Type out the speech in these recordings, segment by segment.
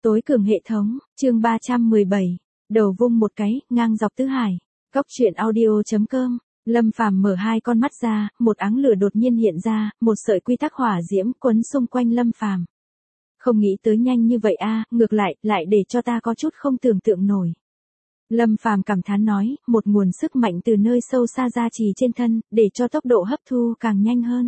Tối cường hệ thống, chương 317. Đầu vung một cái, ngang dọc tứ hải. Góc truyện audio.com. Lâm Phàm mở hai con mắt ra, một áng lửa đột nhiên hiện ra, một sợi quy tắc hỏa diễm quấn xung quanh Lâm Phàm. Không nghĩ tới nhanh như vậy a, ngược lại để cho ta có chút không tưởng tượng nổi. Lâm Phàm cảm thán nói, một nguồn sức mạnh từ nơi sâu xa ra trì trên thân, để cho tốc độ hấp thu càng nhanh hơn.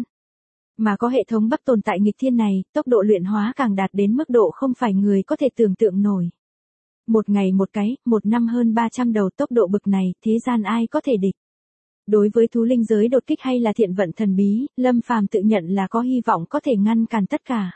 Mà có hệ thống bắc tồn tại nghịch thiên này, tốc độ luyện hóa càng đạt đến mức độ không phải người có thể tưởng tượng nổi. Một ngày một cái, một năm hơn 300 đầu, tốc độ bực này, thế gian ai có thể địch. Đối với thú linh giới đột kích hay là thiện vận thần bí, Lâm Phàm tự nhận là có hy vọng có thể ngăn cản tất cả.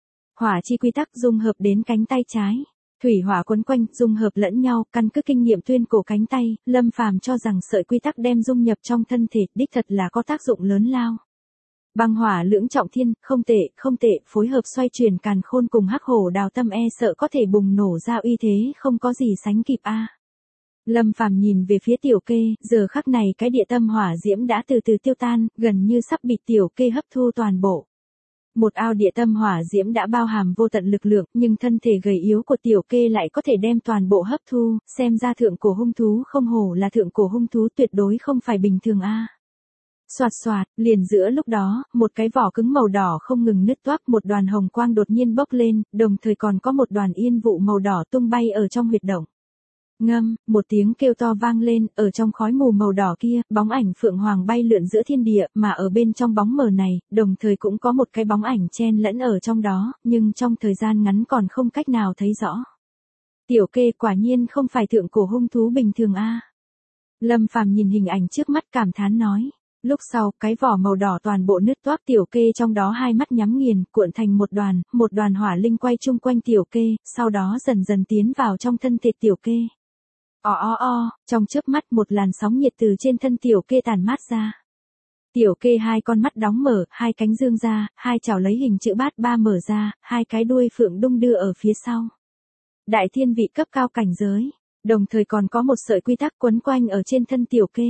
Hỏa chi quy tắc dung hợp đến cánh tay trái. Thủy hỏa quấn quanh, dung hợp lẫn nhau, căn cứ kinh nghiệm tuyên cổ cánh tay, Lâm Phàm cho rằng sợi quy tắc đem dung nhập trong thân thể, đích thật là có tác dụng lớn lao. Băng hỏa lưỡng trọng thiên, không tệ, phối hợp xoay chuyển càn khôn cùng hắc hổ đào tâm e sợ có thể bùng nổ ra uy thế không có gì sánh kịp a. Lâm Phàm nhìn về phía tiểu kê, giờ khắc này cái địa tâm hỏa diễm đã từ từ tiêu tan, gần như sắp bị tiểu kê hấp thu toàn bộ. Một ao địa tâm hỏa diễm đã bao hàm vô tận lực lượng, nhưng thân thể gầy yếu của tiểu kê lại có thể đem toàn bộ hấp thu, xem ra thượng cổ hung thú không hổ là thượng cổ hung thú, tuyệt đối không phải bình thường a. Soạt soạt, liền giữa lúc đó, một cái vỏ cứng màu đỏ không ngừng nứt toác, một đoàn hồng quang đột nhiên bốc lên, đồng thời còn có một đoàn yên vụ màu đỏ tung bay ở trong huyệt động. Ngâm, một tiếng kêu to vang lên, ở trong khói mù màu đỏ kia, bóng ảnh phượng hoàng bay lượn giữa thiên địa, mà ở bên trong bóng mờ này, đồng thời cũng có một cái bóng ảnh chen lẫn ở trong đó, nhưng trong thời gian ngắn còn không cách nào thấy rõ. Tiểu kê quả nhiên không phải thượng cổ hung thú bình thường a. Lâm Phàm nhìn hình ảnh trước mắt cảm thán nói. Lúc sau, cái vỏ màu đỏ toàn bộ nứt toác, tiểu kê trong đó hai mắt nhắm nghiền, cuộn thành một đoàn hỏa linh quay chung quanh tiểu kê, sau đó dần dần tiến vào trong thân thể tiểu kê. Trong chớp mắt một làn sóng nhiệt từ trên thân tiểu kê tản mát ra. Tiểu kê hai con mắt đóng mở, hai cánh dương ra, hai chảo lấy hình chữ bát ba mở ra, hai cái đuôi phượng đung đưa ở phía sau. Đại thiên vị cấp cao cảnh giới, đồng thời còn có một sợi quy tắc quấn quanh ở trên thân tiểu kê.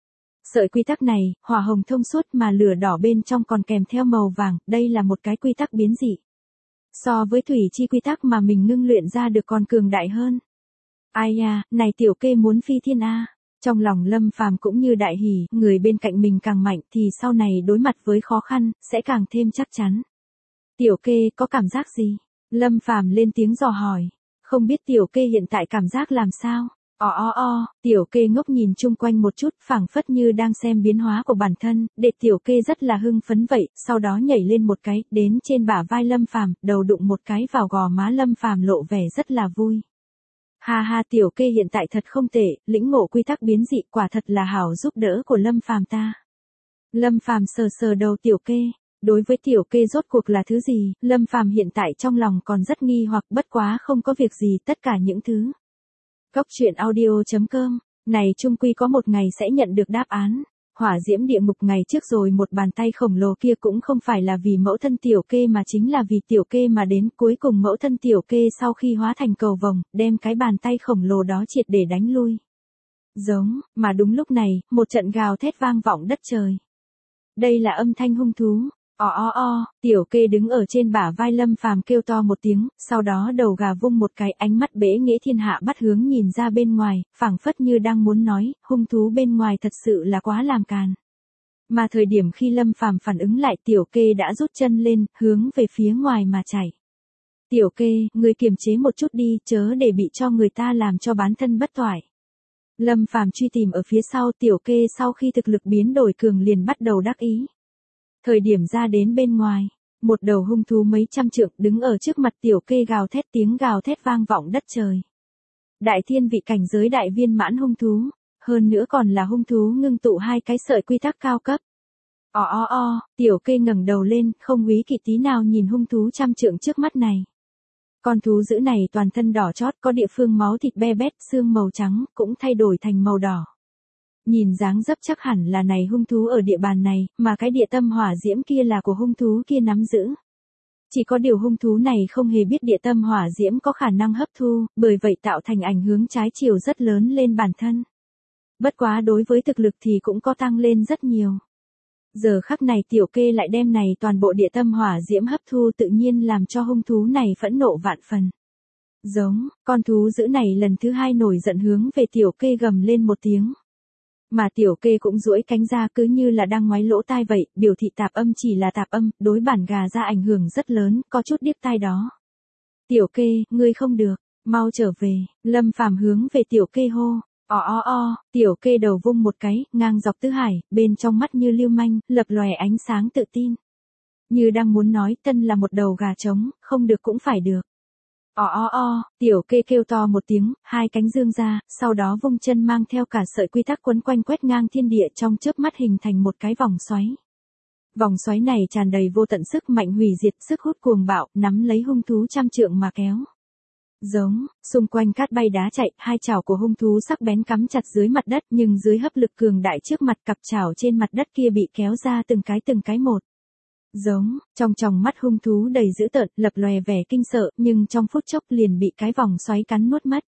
Sợi quy tắc này, hỏa hồng thông suốt mà lửa đỏ bên trong còn kèm theo màu vàng, đây là một cái quy tắc biến dị. So với thủy chi quy tắc mà mình ngưng luyện ra được còn cường đại hơn. Ai ya, này tiểu kê muốn phi thiên a. Trong lòng Lâm Phàm cũng như đại hỉ, người bên cạnh mình càng mạnh thì sau này đối mặt với khó khăn, sẽ càng thêm chắc chắn. Tiểu kê có cảm giác gì? Lâm Phàm lên tiếng dò hỏi. Không biết tiểu kê hiện tại cảm giác làm sao? Tiểu kê ngốc nhìn chung quanh một chút, phảng phất như đang xem biến hóa của bản thân, để tiểu kê rất là hưng phấn vậy, sau đó nhảy lên một cái, đến trên bả vai Lâm Phàm, đầu đụng một cái vào gò má Lâm Phàm lộ vẻ rất là vui. Ha ha, tiểu kê hiện tại thật không tệ, lĩnh ngộ quy tắc biến dị, quả thật là hảo giúp đỡ của Lâm Phàm ta. Lâm Phàm sờ đầu tiểu kê. Đối với tiểu kê rốt cuộc là thứ gì, Lâm Phàm hiện tại trong lòng còn rất nghi hoặc, bất quá không có việc gì, tất cả những thứ. Góc truyện audio.com, này chung quy có một ngày sẽ nhận được đáp án. Hỏa diễm địa ngục ngày trước rồi, một bàn tay khổng lồ kia cũng không phải là vì mẫu thân tiểu kê mà chính là vì tiểu kê mà đến, cuối cùng mẫu thân tiểu kê sau khi hóa thành cầu vồng, đem cái bàn tay khổng lồ đó triệt để đánh lui. Giống, mà đúng lúc này, một trận gào thét vang vọng đất trời. Đây là âm thanh hung thú. Tiểu kê đứng ở trên bả vai Lâm Phàm kêu to một tiếng, sau đó đầu gà vung một cái, ánh mắt bẽ nghĩa thiên hạ bắt hướng nhìn ra bên ngoài, phảng phất như đang muốn nói, hung thú bên ngoài thật sự là quá làm càn. Mà thời điểm khi Lâm Phàm phản ứng lại, tiểu kê đã rút chân lên, hướng về phía ngoài mà chạy. Tiểu kê, ngươi kiềm chế một chút đi, chớ để bị cho người ta làm cho bán thân bất toại. Lâm Phàm truy tìm ở phía sau, tiểu kê sau khi thực lực biến đổi cường liền bắt đầu đắc ý. Thời điểm ra đến bên ngoài, một đầu hung thú mấy trăm trượng đứng ở trước mặt tiểu kê gào thét, tiếng gào thét vang vọng đất trời. Đại thiên vị cảnh giới đại viên mãn hung thú, hơn nữa còn là hung thú ngưng tụ hai cái sợi quy tắc cao cấp. Tiểu kê ngẩng đầu lên, không úy kỵ tí nào nhìn hung thú trăm trượng trước mắt này. Con thú dữ này toàn thân đỏ chót, có địa phương máu thịt be bét, xương màu trắng, cũng thay đổi thành màu đỏ. Nhìn dáng dấp chắc hẳn là này hung thú ở địa bàn này, mà cái địa tâm hỏa diễm kia là của hung thú kia nắm giữ. Chỉ có điều hung thú này không hề biết địa tâm hỏa diễm có khả năng hấp thu, bởi vậy tạo thành ảnh hưởng trái chiều rất lớn lên bản thân. Bất quá đối với thực lực thì cũng có tăng lên rất nhiều. Giờ khắc này tiểu kê lại đem này toàn bộ địa tâm hỏa diễm hấp thu, tự nhiên làm cho hung thú này phẫn nộ vạn phần. Giống, con thú dữ này lần thứ hai nổi giận hướng về tiểu kê gầm lên một tiếng. Mà tiểu kê cũng duỗi cánh ra cứ như là đang ngoáy lỗ tai vậy, biểu thị tạp âm chỉ là tạp âm, đối bản gà ra ảnh hưởng rất lớn, có chút điếc tai đó. Tiểu kê, ngươi không được, mau trở về, Lâm Phàm hướng về tiểu kê hô. Tiểu kê đầu vung một cái, ngang dọc tứ hải, bên trong mắt như lưu manh, lập lòe ánh sáng tự tin. Như đang muốn nói tân là một đầu gà trống, không được cũng phải được. Tiểu kê kêu to một tiếng, hai cánh dương ra, sau đó vung chân mang theo cả sợi quy tắc quấn quanh quét ngang thiên địa trong chớp mắt hình thành một cái vòng xoáy. Vòng xoáy này tràn đầy vô tận sức mạnh hủy diệt, sức hút cuồng bạo, nắm lấy hung thú trăm trượng mà kéo. Giống, xung quanh cát bay đá chạy, hai chảo của hung thú sắc bén cắm chặt dưới mặt đất nhưng dưới hấp lực cường đại trước mặt cặp chảo trên mặt đất kia bị kéo ra từng cái một. Giống, trong tròng mắt hung thú đầy dữ tợn, lập lòe vẻ kinh sợ, nhưng trong phút chốc liền bị cái vòng xoáy cắn nuốt mất.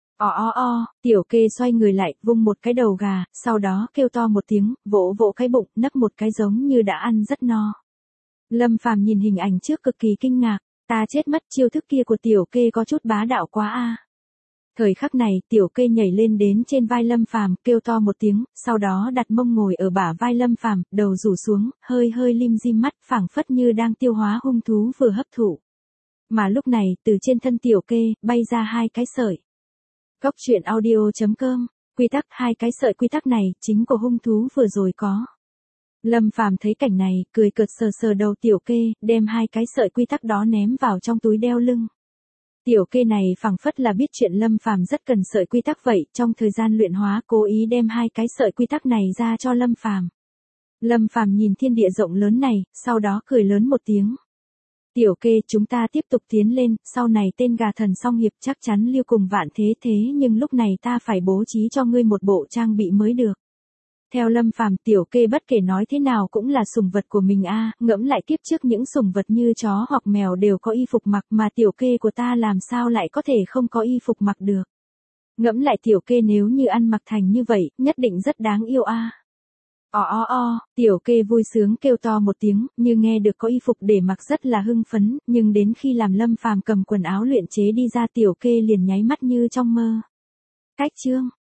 Tiểu kê xoay người lại, vung một cái đầu gà, sau đó kêu to một tiếng, vỗ vỗ cái bụng, nấp một cái giống như đã ăn rất no. Lâm Phàm nhìn hình ảnh trước cực kỳ kinh ngạc, ta chết mất, chiêu thức kia của tiểu kê có chút bá đạo quá a. Thời khắc này, tiểu kê nhảy lên đến trên vai Lâm Phàm, kêu to một tiếng, sau đó đặt mông ngồi ở bả vai Lâm Phàm, đầu rủ xuống, hơi hơi lim dim mắt, phảng phất như đang tiêu hóa hung thú vừa hấp thụ. Mà lúc này, từ trên thân tiểu kê, bay ra hai cái sợi. Goctruyện.audio.com, quy tắc, hai cái sợi quy tắc này, chính của hung thú vừa rồi có. Lâm Phàm thấy cảnh này, cười cợt sờ sờ đầu tiểu kê, đem hai cái sợi quy tắc đó ném vào trong túi đeo lưng. Tiểu kê này phảng phất là biết chuyện Lâm Phàm rất cần sợi quy tắc vậy, trong thời gian luyện hóa cố ý đem hai cái sợi quy tắc này ra cho Lâm Phàm. Lâm Phàm nhìn thiên địa rộng lớn này, sau đó cười lớn một tiếng. Tiểu kê, chúng ta tiếp tục tiến lên, sau này tên gà thần song hiệp chắc chắn liêu cùng vạn thế nhưng lúc này ta phải bố trí cho ngươi một bộ trang bị mới được. Theo Lâm Phàm, tiểu kê bất kể nói thế nào cũng là sủng vật của mình a, ngẫm lại kiếp trước những sủng vật như chó hoặc mèo đều có y phục mặc mà tiểu kê của ta làm sao lại có thể không có y phục mặc được. Ngẫm lại tiểu kê nếu như ăn mặc thành như vậy, nhất định rất đáng yêu a. Tiểu kê vui sướng kêu to một tiếng, như nghe được có y phục để mặc rất là hưng phấn, nhưng đến khi làm Lâm Phàm cầm quần áo luyện chế đi ra tiểu kê liền nháy mắt như trong mơ. Cách chương